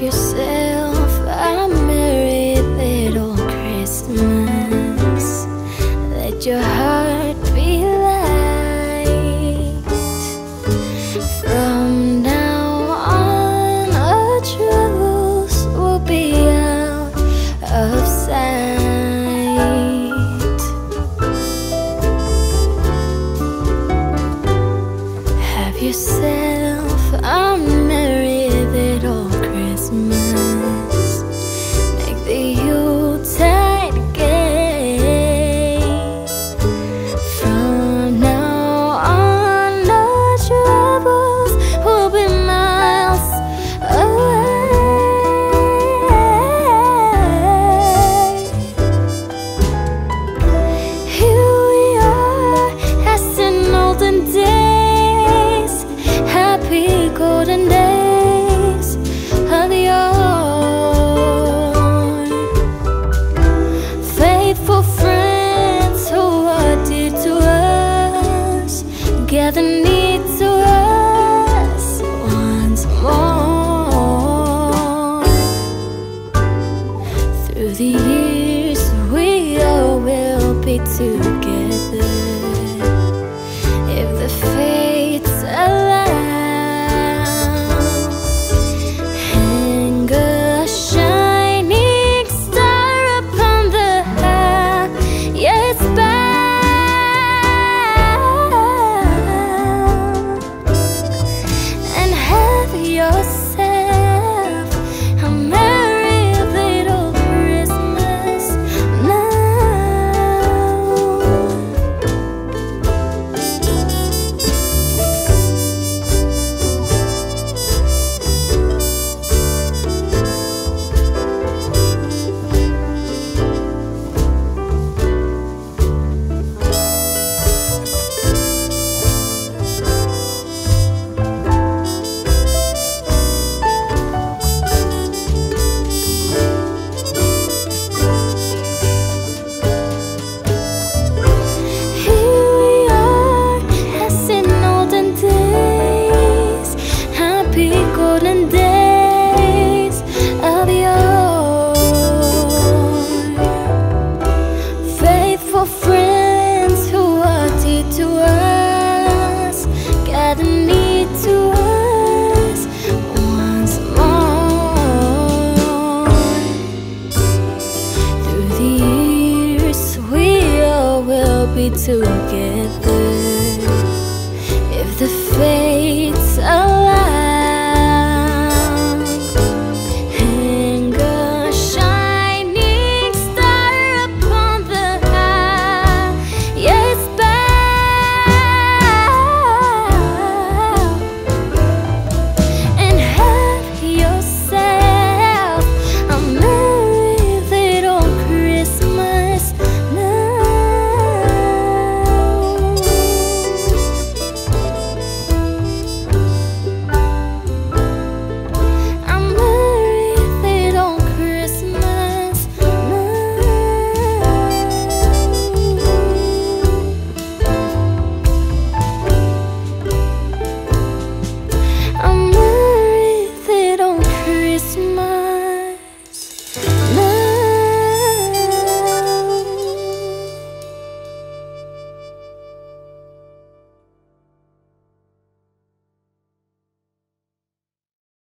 yourself a merry little Christmas. Let your heart be light. From now on, our troubles will be out of sight. Have yourself a merry little Christmas. Make the Yuletide gay. From now on, our troubles will be miles away. Here we are, as in olden days, happy golden days of yore. Faithful friends who are dear to us, gather near to us once more. Through the years we all will be together, if the fates allow. Hang a shining star upon the highest bough, and have yourself a merry little Christmas now. Here we are, as in olden days, happy golden days of yore. Faithful friends who are dear to us, gather near to us once more. Through the years we all will be together,